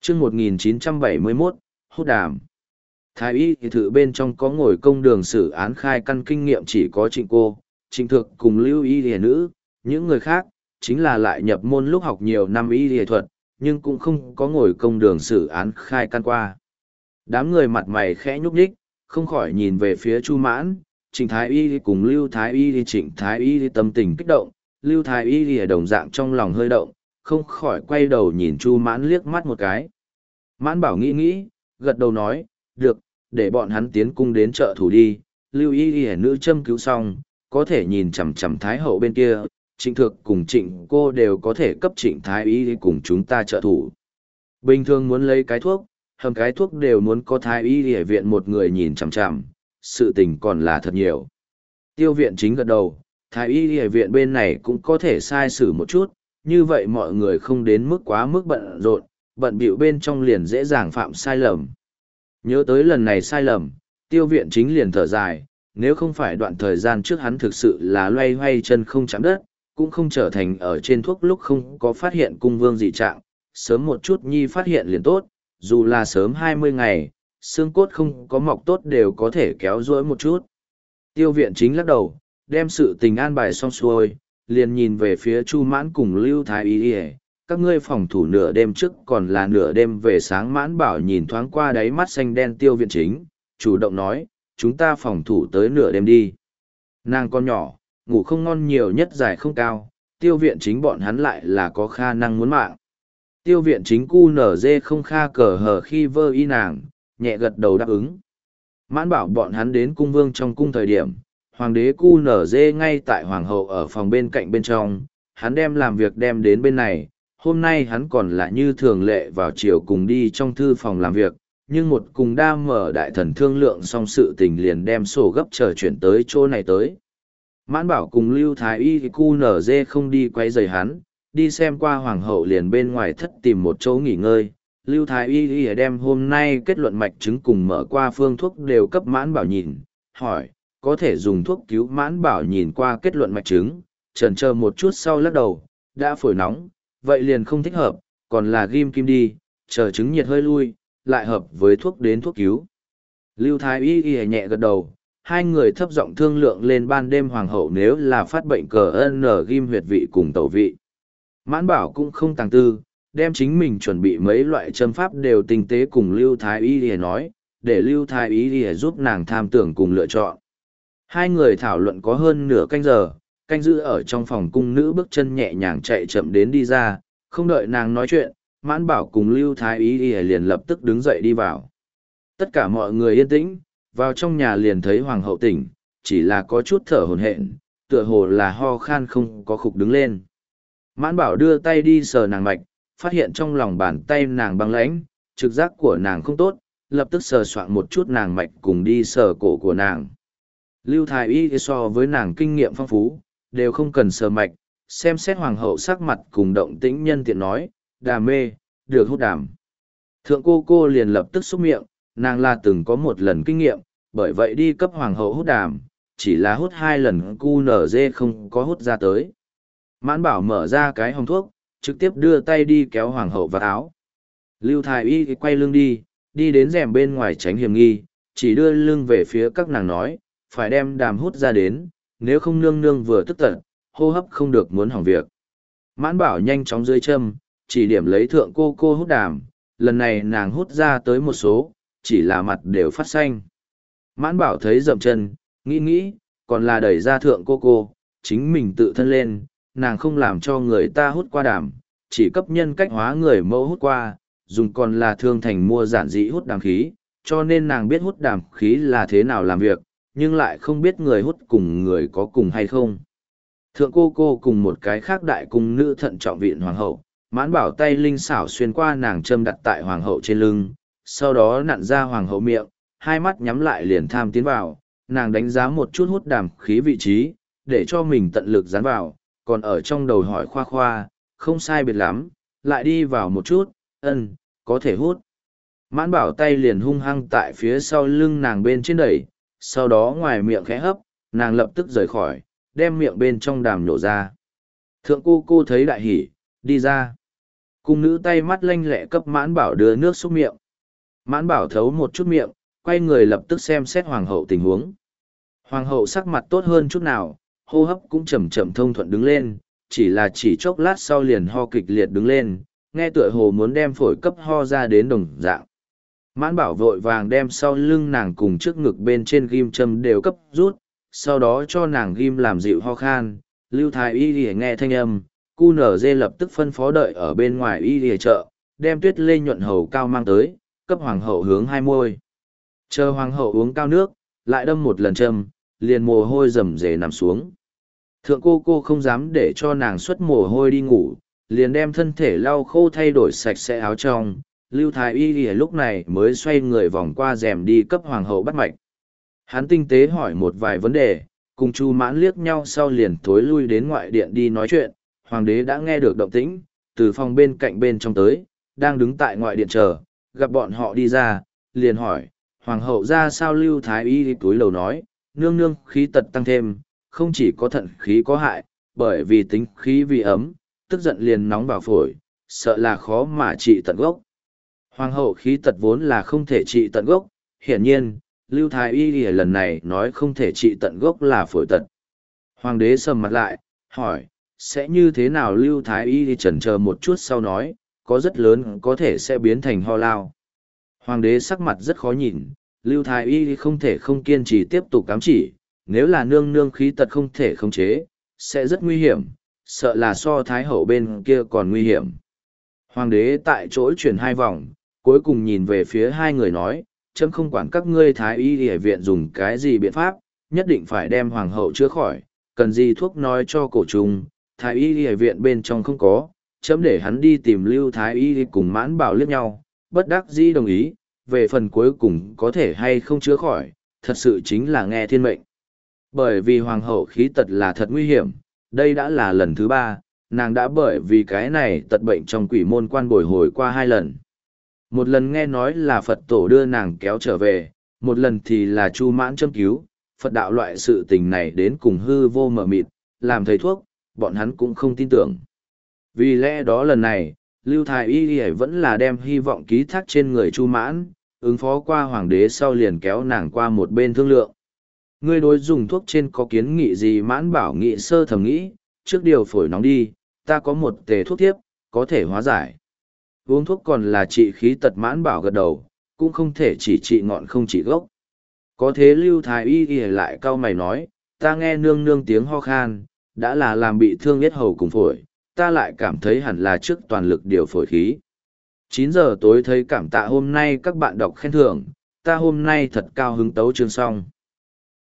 chương 1971, hút đàm. Thái y thì thự bên trong có ngồi công đường xử án khai căn kinh nghiệm chỉ có Trịnh cô, Trịnh Thực cùng Lưu y lìa nữ, những người khác, chính là lại nhập môn lúc học nhiều năm y lìa thuật, nhưng cũng không có ngồi công đường xử án khai căn qua. Đám người mặt mày khẽ nhúc nhích, không khỏi nhìn về phía Chu Mãn, Trịnh Thái y cùng Lưu Thái y Trịnh Thái y tâm tình kích động, Lưu Thái y lìa đồng dạng trong lòng hơi động, không khỏi quay đầu nhìn Chu Mãn liếc mắt một cái. Mãn Bảo nghĩ, gật đầu nói, được, để bọn hắn tiến cung đến trợ thủ đi. Lưu y y nữ châm cứu xong, có thể nhìn chằm chằm Thái hậu bên kia, Trịnh Thực cùng Trịnh cô đều có thể cấp Trịnh Thái y cùng chúng ta trợ thủ. Bình thường muốn lấy cái thuốc, hầm cái thuốc đều muốn có Thái y y viện một người nhìn chằm chằm, sự tình còn là thật nhiều. Tiêu viện chính gật đầu, Thái y y viện bên này cũng có thể sai sử một chút, như vậy mọi người không đến mức quá mức bận rộn, bận bịu bên trong liền dễ dàng phạm sai lầm. Nhớ tới lần này sai lầm, tiêu viện chính liền thở dài, nếu không phải đoạn thời gian trước hắn thực sự là loay hoay chân không chạm đất, cũng không trở thành ở trên thuốc lúc không có phát hiện cung vương dị trạng, sớm một chút nhi phát hiện liền tốt, dù là sớm 20 ngày, xương cốt không có mọc tốt đều có thể kéo duỗi một chút. Tiêu viện chính lắc đầu, đem sự tình an bài xong xuôi, liền nhìn về phía Chu Mãn cùng Lưu Thái y, các ngươi phòng thủ nửa đêm trước còn là nửa đêm về sáng. Mãn Bảo nhìn thoáng qua đáy mắt xanh đen tiêu viện chính, chủ động nói, chúng ta phòng thủ tới nửa đêm đi. Nàng con nhỏ, ngủ không ngon nhiều nhất dài không cao, tiêu viện chính bọn hắn lại là có khả năng muốn mạng. Tiêu viện chính cu nở dê không kha cờ hờ khi vơ y nàng, nhẹ gật đầu đáp ứng. Mãn Bảo bọn hắn đến cung vương trong cung thời điểm, hoàng đế cu nở dê ngay tại hoàng hậu ở phòng bên cạnh bên trong, hắn đem làm việc đem đến bên này. Hôm nay hắn còn là như thường lệ vào chiều cùng đi trong thư phòng làm việc, nhưng một cùng đa mở đại thần thương lượng xong sự tình liền đem sổ gấp chờ chuyển tới chỗ này tới. Mãn Bảo cùng Lưu Thái y cu nở dê không đi quay rời hắn, đi xem qua hoàng hậu liền bên ngoài thất tìm một chỗ nghỉ ngơi. Lưu Thái y đem hôm nay kết luận mạch chứng cùng mở qua phương thuốc đều cấp Mãn Bảo nhìn, hỏi, có thể dùng thuốc cứu. Mãn Bảo nhìn qua kết luận mạch chứng, chần chờ một chút sau lắc đầu, đã phổi nóng, vậy liền không thích hợp, còn là ghim kim đi, chờ chứng nhiệt hơi lui, lại hợp với thuốc đến thuốc cứu. Lưu Thái y nhẹ gật đầu, hai người thấp giọng thương lượng lên ban đêm hoàng hậu nếu là phát bệnh cờ n ghim huyệt vị cùng tẩu vị. Mãn Bảo cũng không tàng tư, đem chính mình chuẩn bị mấy loại châm pháp đều tinh tế cùng Lưu Thái y nói, để Lưu Thái y giúp nàng tham tưởng cùng lựa chọn. Hai người thảo luận có hơn nửa canh giờ, canh giữ ở trong phòng cung nữ bước chân nhẹ nhàng chạy chậm đến đi ra, không đợi nàng nói chuyện, Mãn Bảo cùng Lưu Thái y liền lập tức đứng dậy đi vào. Tất cả mọi người yên tĩnh, vào trong nhà liền thấy hoàng hậu tỉnh, chỉ là có chút thở hổn hển, tựa hồ là ho khan không có khục đứng lên. Mãn Bảo đưa tay đi sờ nàng mạch, phát hiện trong lòng bàn tay nàng băng lãnh, trực giác của nàng không tốt, lập tức sờ soạn một chút nàng mạch cùng đi sờ cổ của nàng. Lưu Thái y so với nàng kinh nghiệm phong phú, đều không cần sờ mạch, xem xét hoàng hậu sắc mặt cùng động tĩnh nhân tiện nói, đà mê, được hút đàm. Thượng cô liền lập tức xúc miệng, nàng là từng có một lần kinh nghiệm, bởi vậy đi cấp hoàng hậu hút đàm, chỉ là hút 2 lần cu nở dê không có hút ra tới. Mãn Bảo mở ra cái hòm thuốc, trực tiếp đưa tay đi kéo hoàng hậu vào áo. Lưu Thái y quay lưng đi đến rèm bên ngoài tránh hiểm nghi, chỉ đưa lưng về phía các nàng nói, phải đem đàm hút ra đến, nếu không nương nương vừa tức tận, hô hấp không được muốn hỏng việc. Mãn Bảo nhanh chóng dưới châm, chỉ điểm lấy thượng cô hút đàm, lần này nàng hút ra tới một số, chỉ là mặt đều phát xanh. Mãn Bảo thấy dậm chân, nghĩ, còn là đẩy ra thượng cô, chính mình tự thân lên, nàng không làm cho người ta hút qua đàm, chỉ cấp nhân cách hóa người mẫu hút qua, dùng còn là thương thành mua giản dị hút đàm khí, cho nên nàng biết hút đàm khí là thế nào làm việc, nhưng lại không biết người hút cùng người có cùng hay không. Thượng cô cùng một cái khác đại cung nữ thận trọng viện hoàng hậu, Mãn Bảo tay linh xảo xuyên qua nàng châm đặt tại hoàng hậu trên lưng, sau đó nặn ra hoàng hậu miệng, hai mắt nhắm lại liền tham tiến vào, nàng đánh giá một chút hút đàm khí vị trí, để cho mình tận lực dán vào, còn ở trong đầu hỏi khoa, không sai biệt lắm, lại đi vào một chút, có thể hút. Mãn Bảo tay liền hung hăng tại phía sau lưng nàng bên trên đẩy, sau đó ngoài miệng khẽ hấp, nàng lập tức rời khỏi, đem miệng bên trong đàm nhổ ra. Thượng cô thấy đại hỉ, đi ra. Cung nữ tay mắt lanh lẹ cấp Mãn Bảo đưa nước xúc miệng. Mãn Bảo thấu một chút miệng, quay người lập tức xem xét hoàng hậu tình huống. Hoàng hậu sắc mặt tốt hơn chút nào, hô hấp cũng chậm chậm thông thuận đứng lên, chỉ chốc lát sau liền ho kịch liệt đứng lên, nghe tựa hồ muốn đem phổi cấp ho ra đến đồng dạng. Mãn Bảo vội vàng đem sau lưng nàng cùng trước ngực bên trên ghim châm đều cấp rút, sau đó cho nàng ghim làm dịu ho khan. Lưu Thái Y lìa nghe thanh âm, cu nở dê lập tức phân phó đợi ở bên ngoài y lìa chợ, đem tuyết lê nhuận hầu cao mang tới, cấp hoàng hậu hướng hai môi. Chờ hoàng hậu uống cao nước, lại đâm một lần châm, liền mồ hôi rầm rề nằm xuống. Thượng cô không dám để cho nàng xuất mồ hôi đi ngủ, liền đem thân thể lau khô thay đổi sạch sẽ áo trong. Lưu Thái Y lìa lúc này mới xoay người vòng qua rèm đi cấp hoàng hậu bắt mạch. Hắn tinh tế hỏi một vài vấn đề, cùng Chu Mãn liếc nhau sau liền thối lui đến ngoại điện đi nói chuyện. Hoàng đế đã nghe được động tĩnh, từ phòng bên cạnh bên trong tới, đang đứng tại ngoại điện chờ, gặp bọn họ đi ra, liền hỏi, hoàng hậu ra sao? Lưu Thái Y túi lầu nói, nương nương khí tật tăng thêm, không chỉ có thận khí có hại, bởi vì tính khí vì ấm, tức giận liền nóng vào phổi, sợ là khó mà trị tận gốc. Hoàng hậu khí tật vốn là không thể trị tận gốc, hiển nhiên, Lưu Thái Y lần này nói không thể trị tận gốc là phổi tật. Hoàng đế sầm mặt lại, hỏi, sẽ như thế nào? Lưu Thái Y chần chờ một chút sau nói, có rất lớn có thể sẽ biến thành ho lao. Hoàng đế sắc mặt rất khó nhìn, Lưu Thái Y không thể không kiên trì tiếp tục cám chỉ, nếu là nương nương khí tật không thể khống chế, sẽ rất nguy hiểm, sợ là so Thái hậu bên kia còn nguy hiểm. Hoàng đế tại chỗ chuyển hai vòng, cuối cùng nhìn về phía hai người nói, chấm không quản các ngươi Thái Y y viện dùng cái gì biện pháp, nhất định phải đem hoàng hậu chữa khỏi, cần gì thuốc nói cho cổ trùng, Thái Y y viện bên trong không có, chấm để hắn đi tìm Lưu Thái Y cùng Mãn Bảo liếc nhau, bất đắc dĩ đồng ý, về phần cuối cùng có thể hay không chữa khỏi, thật sự chính là nghe thiên mệnh. Bởi vì hoàng hậu khí tật là thật nguy hiểm, đây đã là lần thứ 3, nàng đã bởi vì cái này tật bệnh trong quỷ môn quan bồi hồi qua 2 lần. Một lần nghe nói là Phật tổ đưa nàng kéo trở về, một lần thì là Chu Mãn châm cứu, Phật đạo loại sự tình này đến cùng hư vô mờ mịt, làm thầy thuốc, bọn hắn cũng không tin tưởng. Vì lẽ đó lần này, Lưu Thái Y vẫn là đem hy vọng ký thác trên người Chu Mãn, ứng phó qua hoàng đế sau liền kéo nàng qua một bên thương lượng. Ngươi đối dùng thuốc trên có kiến nghị gì? Mãn Bảo nghị sơ thầm nghĩ, trước điều phổi nóng đi, ta có một tề thuốc thiếp, có thể hóa giải. Uống thuốc còn là trị khí tật? Mãn Bảo gật đầu, cũng không thể chỉ trị ngọn không trị gốc. Có thế Lưu Thái Y lại cau mày nói, ta nghe nương nương tiếng ho khan, đã là làm bị thương yết hầu cùng phổi, ta lại cảm thấy hẳn là trước toàn lực điều phổi khí. 9 giờ tối thấy cảm tạ hôm nay các bạn đọc khen thưởng, ta hôm nay thật cao hứng tấu chương xong.